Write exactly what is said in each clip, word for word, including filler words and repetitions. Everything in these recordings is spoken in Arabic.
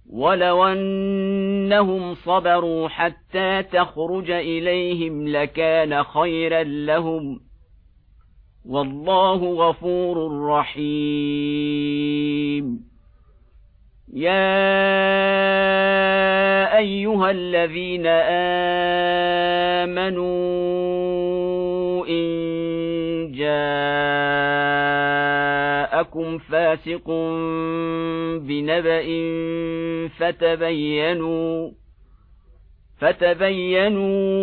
ولو أنهم صبروا حتى تخرج إليهم لكان خيرا لهم، والله غفور رحيم. يا أيها الذين آمنوا إن جاءكم فاسق بنبأ فتبينوا فتبينوا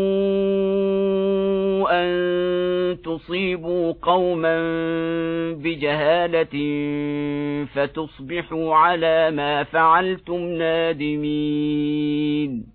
أن تصيبوا قوما بجهالة فتصبحوا على ما فعلتم نادمين.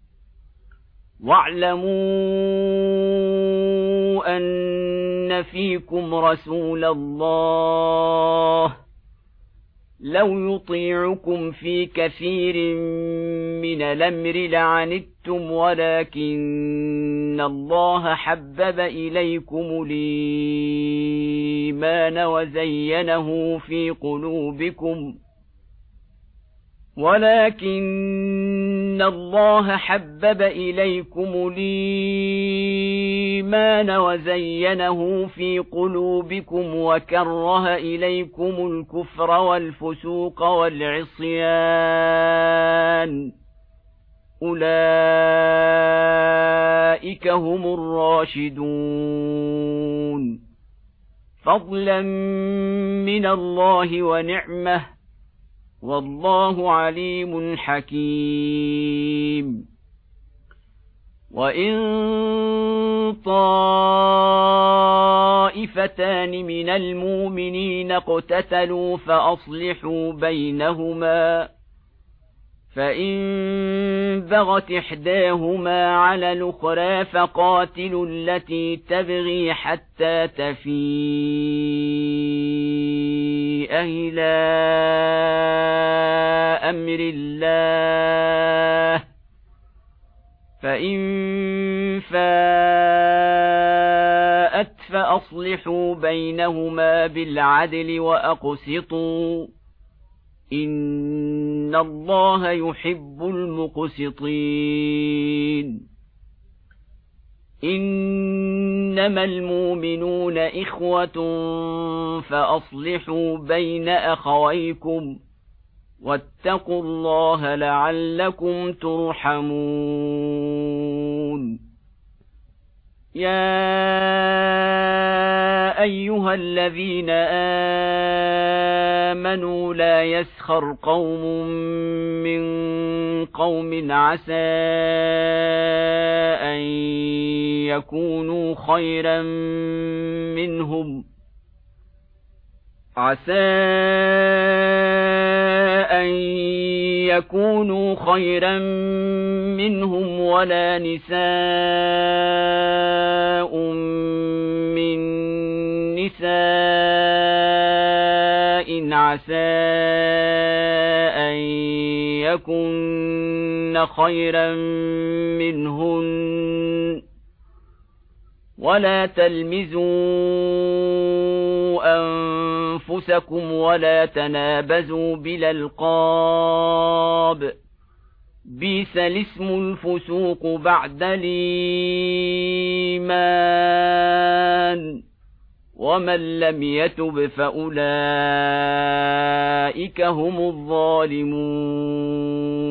واعلموا أن فيكم رسول الله لو يطيعكم في كثير من الأمر لعنتم، ولكن الله حبب إليكم الإيمان وزينه في قلوبكم ولكن الله حبب إليكم الإيمان وزينه في قلوبكم وكره إليكم الكفر والفسوق والعصيان، أولئك هم الراشدون، فضلا من الله ونعمه، والله عليم حكيم. وإن طائفتان من المؤمنين اقتتلوا فأصلحوا بينهما، فإن بغت إحداهما على الأخرى فقاتلوا التي تبغي حتى تفيء إلى أمر الله، فإن فاءت فأصلحوا بينهما بالعدل وأقسطوا، إن الله يحب المقسطين. إنما المؤمنون إخوة فأصلحوا بين أخويكم، واتقوا الله لعلكم ترحمون. يا أيها الذين آمنوا لا يسخر قوم من قوم عسى أن يكونوا خيرا منهم عسى أن يكونوا خيرا منهم ولا نساء من نساء عسى أن يكن خيرا منهن، ولا تلمزوا أنفسكم ولا تنابزوا بالألقاب، بئس الاسم الفسوق بعد الإيمان، ومن لم يتب فأولئك هم الظالمون.